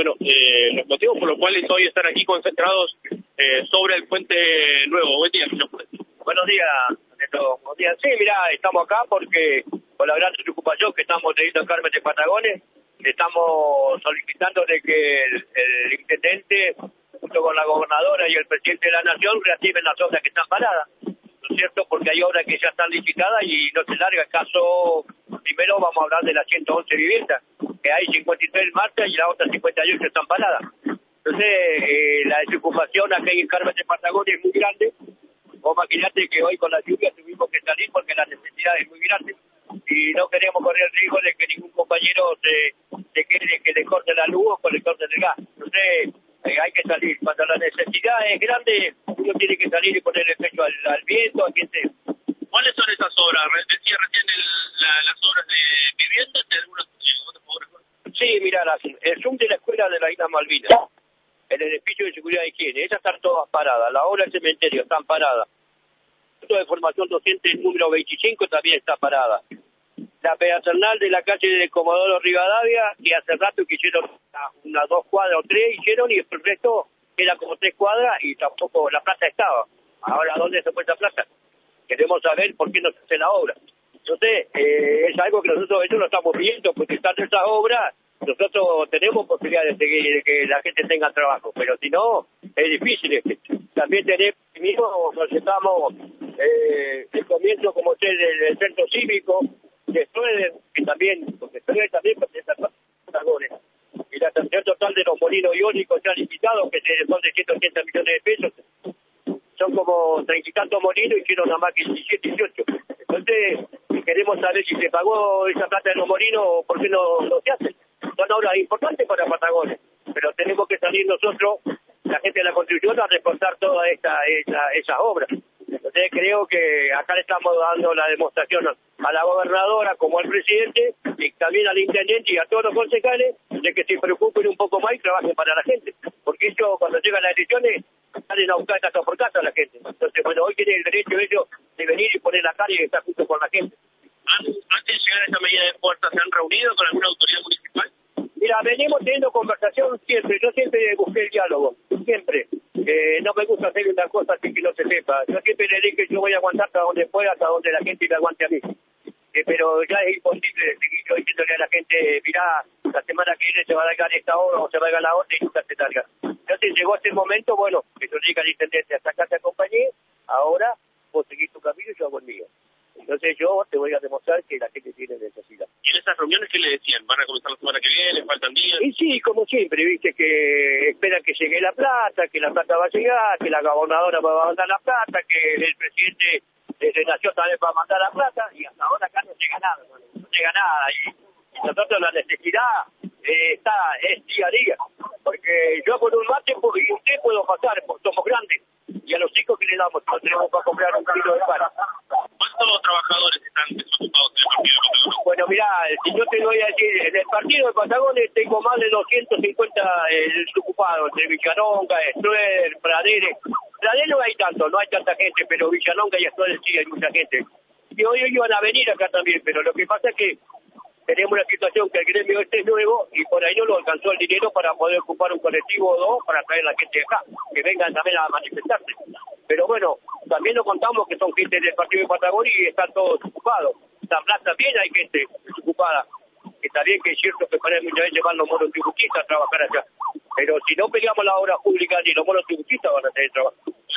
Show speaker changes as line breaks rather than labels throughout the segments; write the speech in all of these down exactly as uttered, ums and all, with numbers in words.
bueno, eh, los motivos por los cuales hoy están aquí concentrados eh, sobre el Puente Nuevo. Buen día, señor juez.
Buenos días, Neto. Buenos días. Sí, mirá, estamos acá porque con la gran preocupación que estamos teniendo en Carmen de Patagones, estamos solicitando de que el, el intendente, junto con la gobernadora y el presidente de la Nación, reactiven las obras que están paradas. ¿No es cierto? Porque hay obras que ya están licitadas y no se larga. El caso, primero vamos a hablar de las ciento once viviendas, que hay cincuenta y tres en marcha y las otras cincuenta y ocho están paradas. Entonces, eh, la desocupación acá en Carmen de Patagones es muy grande. Vos imaginate que hoy con la lluvia tuvimos que salir porque la necesidad es muy grande y no queremos correr el riesgo de que ningún compañero se, se quede, que le corte la luz o que le corte el gas. Entonces, eh, hay que salir. Cuando la necesidad es grande, uno tiene que salir y poner el pecho al, al viento, a quien sea.
¿Cuáles son esas obras? Decía recién el, la, las obras de viviendas de algunas otras obras.
Sí, mira, las, el Zoom de la escuela de la Isla Malvinas, el edificio de seguridad y higiene, esas están todas paradas. La obra del cementerio están paradas. El centro de formación docente número veinticinco también está parada. La peatonal de la calle de Comodoro Rivadavia, que hace rato que hicieron unas dos cuadras o tres, hicieron y el resto era como tres cuadras y tampoco la plaza estaba. Ahora, ¿dónde se fue esa plaza? Queremos saber por qué no se hace la obra. Entonces, eh, es algo que nosotros eso lo estamos viendo, porque estando esas obras, nosotros tenemos posibilidad de, seguir, de que la gente tenga trabajo, pero si no, es difícil. También tenemos, mismo nos estamos, eh, el comienzo como ser el, el centro cívico, que Schroeder, que también, porque Schroeder también pertenece a Patagones, y la atención total de los molinos iónicos ya licitados, que son de ciento ochenta millones de pesos, son como treinta y tantos molinos y hicieron nada más que diecisiete, dieciocho. Entonces, queremos saber si se pagó esa plata de los molinos o por qué no, no se hace. Son obras importantes para Patagones, pero tenemos que salir nosotros, la gente de la construcción, a reforzar todas esta, esa, esas obras. Entonces creo que acá le estamos dando la demostración a la gobernadora como al presidente y también al intendente y a todos los concejales de que se preocupen un poco más y trabajen para la gente, porque ellos cuando llegan las elecciones salen a buscar casa por casa a la gente. Entonces, bueno, hoy tienen el derecho ellos de venir y poner la cara y estar junto con la gente.
Antes de llegar a esta medida de fuerza, ¿se han reunido con alguna autoridad municipal?
Mira, venimos teniendo conversación siempre. Yo siempre busqué el diálogo, siempre. Eh, no me gusta hacer una cosa así que no se sepa. Yo siempre le dije que yo voy a aguantar hasta donde pueda, hasta donde la gente me aguante a mí. Eh, pero ya es imposible seguir yo diciéndole a la gente, mirá, la semana que viene se va a largar esta hora o se va a largar la otra y nunca se larga. Entonces llegó este momento, bueno, que yo diga al intendente, hasta acá te acompañé, ahora vos seguís tu camino y yo hago el mío. Entonces yo te voy a demostrar que la gente tiene necesidad.
¿Y en esas reuniones qué le decían? ¿Van a comenzar la semana que viene? ¿Faltan días?
Y sí, como siempre, viste, que esperan que llegue la plata, que la plata va a llegar, que la gobernadora va a mandar la plata, que el presidente de Nación también va a mandar la plata, y hasta ahora acá no llega nada, no llega nada. Y, y nosotros la necesidad eh, está es día a día, porque yo con un mate y usted puedo pasar, porque somos grandes, y a los chicos que le damos, no tenemos para comprar un kilo de pan.
¿Cuántos trabajadores están desocupados en el partido de Patagones?
Bueno, mirá, si yo te voy a decir, en el partido de Patagones tengo más de doscientos cincuenta eh, desocupados, entre Villalonga, Schroeder, Praderes. Praderes no hay tanto, no hay tanta gente, pero Villalonga y Schroeder sí hay mucha gente. Y hoy iban a venir acá también, pero lo que pasa es que tenemos una situación que el gremio este es nuevo y por ahí no lo alcanzó el dinero para poder ocupar un colectivo o dos para traer a la gente de acá, que vengan también a manifestarse. Pero bueno, también nos contamos que son gente del partido de Patagonia y están todos ocupados. San Blas también hay gente desocupada. Está bien que es cierto que para muchas veces van los monotributistas a trabajar allá. Pero si no peleamos la obra pública, ni los monotributistas van a tener trabajo.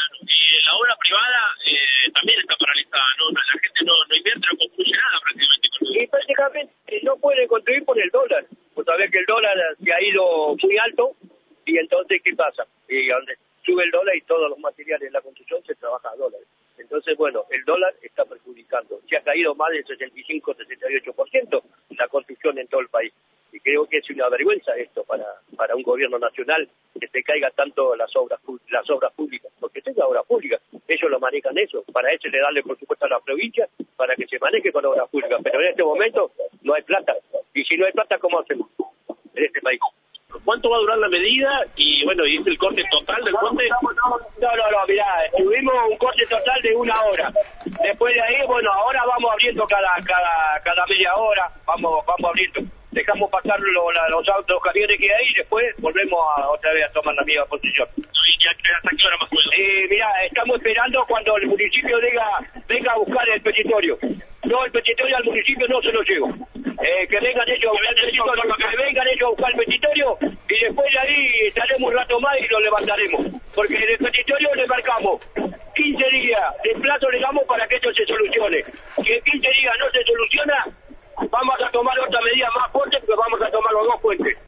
Y la obra privada eh, también está paralizada, ¿no? La gente no, no invierte, no construye nada prácticamente.
Y prácticamente no puede construir por el dólar. Pues sabés que el dólar se ha ido muy alto y entonces, ¿qué pasa? Y donde sube el dólar y todos los materiales de la construcción se trabaja a dólares. Entonces, bueno, el dólar está perjudicando. Se ha caído más del sesenta y cinco, sesenta y ocho por ciento la construcción en todo el país. Y creo que es una vergüenza esto para para un gobierno nacional que se caiga tanto las obras las obras públicas. Porque es la obra pública. Ellos lo manejan eso. Para eso le darle, por supuesto, a la provincia para que se maneje con obras públicas. Pero en este momento no hay plata. Y si no hay plata, ¿cómo hacemos en este país?
¿Cuánto va a durar la medida? Y bueno, ¿y es el corte total del puente?
No, no, no, mirá, tuvimos un corte total de una hora. Después de ahí, bueno, ahora vamos abriendo cada cada cada media hora, vamos vamos abriendo. dejamos pasar lo, la, los autos, camiones que hay y después volvemos a, otra vez a tomar la misma posición.
¿Y hasta qué hora más o menos?
Eh, mirá, estamos esperando cuando el municipio venga, venga a buscar el petitorio. No, el petitorio al municipio no se lo llevo. Eh, que vengan ellos a buscar el petitorio, que vengan ellos a buscar el petitorio y después de ahí estaremos un rato más y lo levantaremos. Porque en el petitorio le marcamos quince días de plazo le damos para que esto se solucione. Si en quince días no se soluciona, vamos a tomar otra medida más fuerte, porque vamos a tomar los dos cuentos.